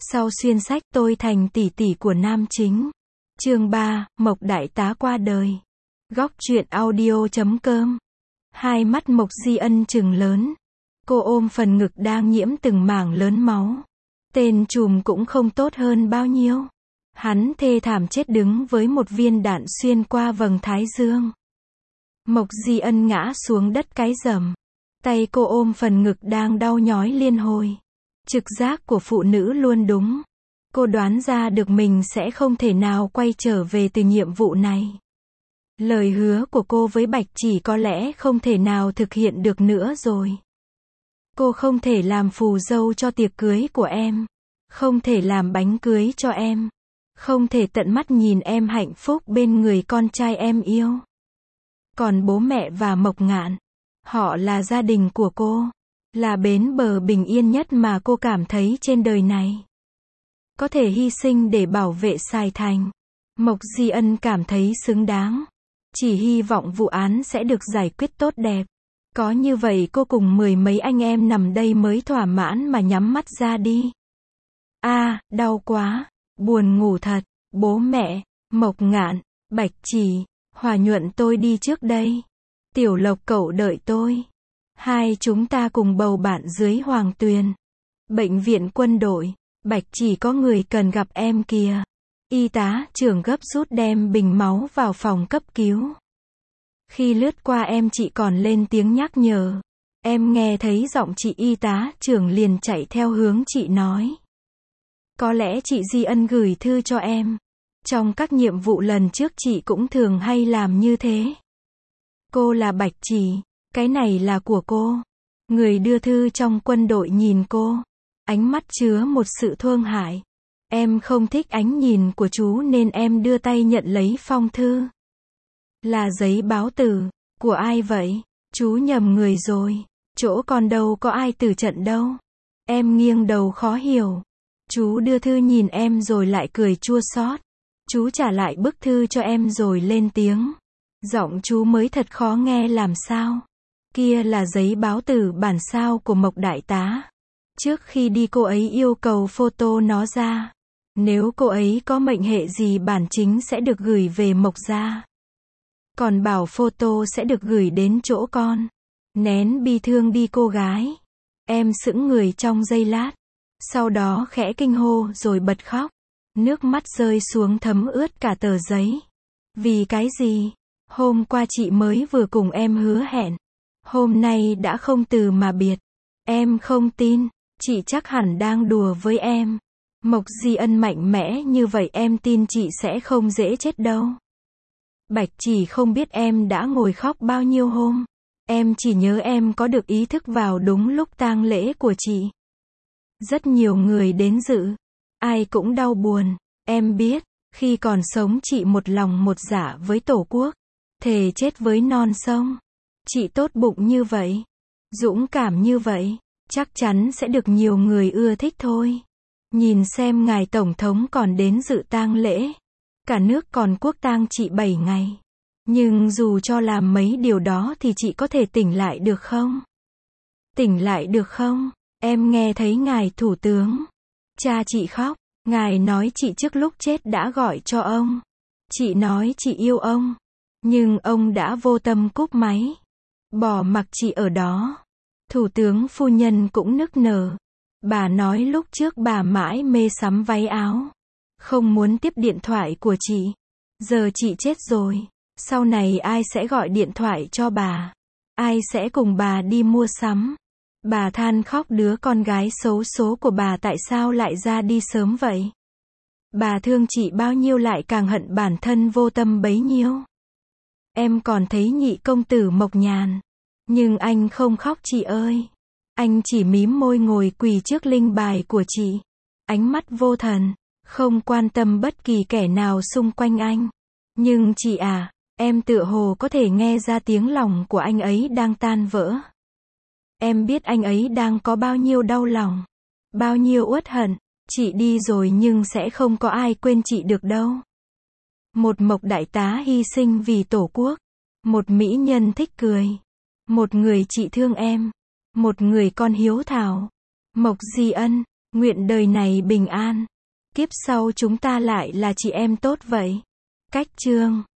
Sau xuyên sách tôi thành tỷ tỷ của nam chính. Chương 3, Mộc đại tá qua đời. Góc truyện audio.com. Hai mắt Mộc Di Ân trừng lớn. Cô ôm phần ngực đang nhiễm từng mảng lớn máu. Tên trùm cũng không tốt hơn bao nhiêu. Hắn thê thảm chết đứng với một viên đạn xuyên qua vầng thái dương. Mộc Di Ân ngã xuống đất cái rầm. Tay cô ôm phần ngực đang đau nhói liên hồi. Trực giác của phụ nữ luôn đúng. Cô đoán ra được mình sẽ không thể nào quay trở về từ nhiệm vụ này. Lời hứa của cô với Bạch Chỉ có lẽ không thể nào thực hiện được nữa rồi. Cô không thể làm phù dâu cho tiệc cưới của em. Không thể làm bánh cưới cho em. Không thể tận mắt nhìn em hạnh phúc bên người con trai em yêu. Còn bố mẹ và Mộc Ngạn, họ là gia đình của cô. Là bến bờ bình yên nhất mà cô cảm thấy trên đời này. Có thể hy sinh để bảo vệ Sài Thành. Mộc Di Ân cảm thấy xứng đáng. Chỉ hy vọng vụ án sẽ được giải quyết tốt đẹp. Có như vậy cô cùng mười mấy anh em nằm đây mới thỏa mãn mà nhắm mắt ra đi. Đau quá. Buồn ngủ thật. Bố mẹ, Mộc Ngạn, Bạch Chỉ, Hòa Nhuận tôi đi trước đây. Tiểu Lộc cậu đợi tôi. Hai chúng ta cùng bầu bạn dưới Hoàng Tuyền. Bệnh viện quân đội. Bạch Chỉ có người cần gặp em kìa. Y tá trưởng gấp rút đem bình máu vào phòng cấp cứu. Khi lướt qua em chị còn lên tiếng nhắc nhở. Em nghe thấy giọng chị y tá trưởng liền chạy theo hướng chị nói. Có lẽ chị Di Ân gửi thư cho em. Trong các nhiệm vụ lần trước chị cũng thường hay làm như thế. Cô là Bạch Chỉ. Cái này là của cô. Người đưa thư trong quân đội nhìn cô. Ánh mắt chứa một sự thương hại. Em không thích ánh nhìn của chú nên em đưa tay nhận lấy phong thư. Là giấy báo tử. Của ai vậy? Chú nhầm người rồi. Chỗ con đâu có ai tử trận đâu. Em nghiêng đầu khó hiểu. Chú đưa thư nhìn em rồi lại cười chua xót. Chú trả lại bức thư cho em rồi lên tiếng. Giọng chú mới thật khó nghe làm sao. Kia là giấy báo tử bản sao của Mộc đại tá. Trước khi đi cô ấy yêu cầu photo nó ra. Nếu cô ấy có mệnh hệ gì bản chính sẽ được gửi về Mộc gia. Còn bảo photo sẽ được gửi đến chỗ con. Nén bi thương đi cô gái. Em sững người trong giây lát. Sau đó khẽ kinh hô rồi bật khóc. Nước mắt rơi xuống thấm ướt cả tờ giấy. Vì cái gì? Hôm qua chị mới vừa cùng em hứa hẹn. Hôm nay đã không từ mà biệt. Em không tin. Chị chắc hẳn đang đùa với em. Mộc Di Ân mạnh mẽ như vậy em tin chị sẽ không dễ chết đâu. Bạch Chỉ không biết em đã ngồi khóc bao nhiêu hôm. Em chỉ nhớ em có được ý thức vào đúng lúc tang lễ của chị. Rất nhiều người đến dự. Ai cũng đau buồn. Em biết, khi còn sống chị một lòng một dạ với Tổ quốc. Thề chết với non sông. Chị tốt bụng như vậy. Dũng cảm như vậy. Chắc chắn sẽ được nhiều người ưa thích thôi. Nhìn xem ngài Tổng thống còn đến dự tang lễ. Cả nước còn quốc tang chị 7 ngày. Nhưng dù cho làm mấy điều đó thì chị có thể tỉnh lại được không? Tỉnh lại được không? Em nghe thấy ngài Thủ tướng. Cha chị khóc. Ngài nói chị trước lúc chết đã gọi cho ông. Chị nói chị yêu ông. Nhưng ông đã vô tâm cúp máy. Bỏ mặc chị ở đó. Thủ tướng phu nhân cũng nức nở. Bà nói lúc trước bà mãi mê sắm váy áo. Không muốn tiếp điện thoại của chị. Giờ chị chết rồi. Sau này ai sẽ gọi điện thoại cho bà? Ai sẽ cùng bà đi mua sắm? Bà than khóc đứa con gái xấu số của bà tại sao lại ra đi sớm vậy? Bà thương chị bao nhiêu lại càng hận bản thân vô tâm bấy nhiêu. Em còn thấy nhị công tử Mộc Nhàn. Nhưng anh không khóc chị ơi. Anh chỉ mím môi ngồi quỳ trước linh bài của chị. Ánh mắt vô thần. Không quan tâm bất kỳ kẻ nào xung quanh anh. Nhưng chị à, em tựa hồ có thể nghe ra tiếng lòng của anh ấy đang tan vỡ. Em biết anh ấy đang có bao nhiêu đau lòng. Bao nhiêu uất hận. Chị đi rồi nhưng sẽ không có ai quên chị được đâu. Một Mộc đại tá hy sinh vì Tổ quốc. Một mỹ nhân thích cười. Một người chị thương em. Một người con hiếu thảo. Mộc Di Ân. Nguyện đời này bình an. Kiếp sau chúng ta lại là chị em tốt vậy. Cách chương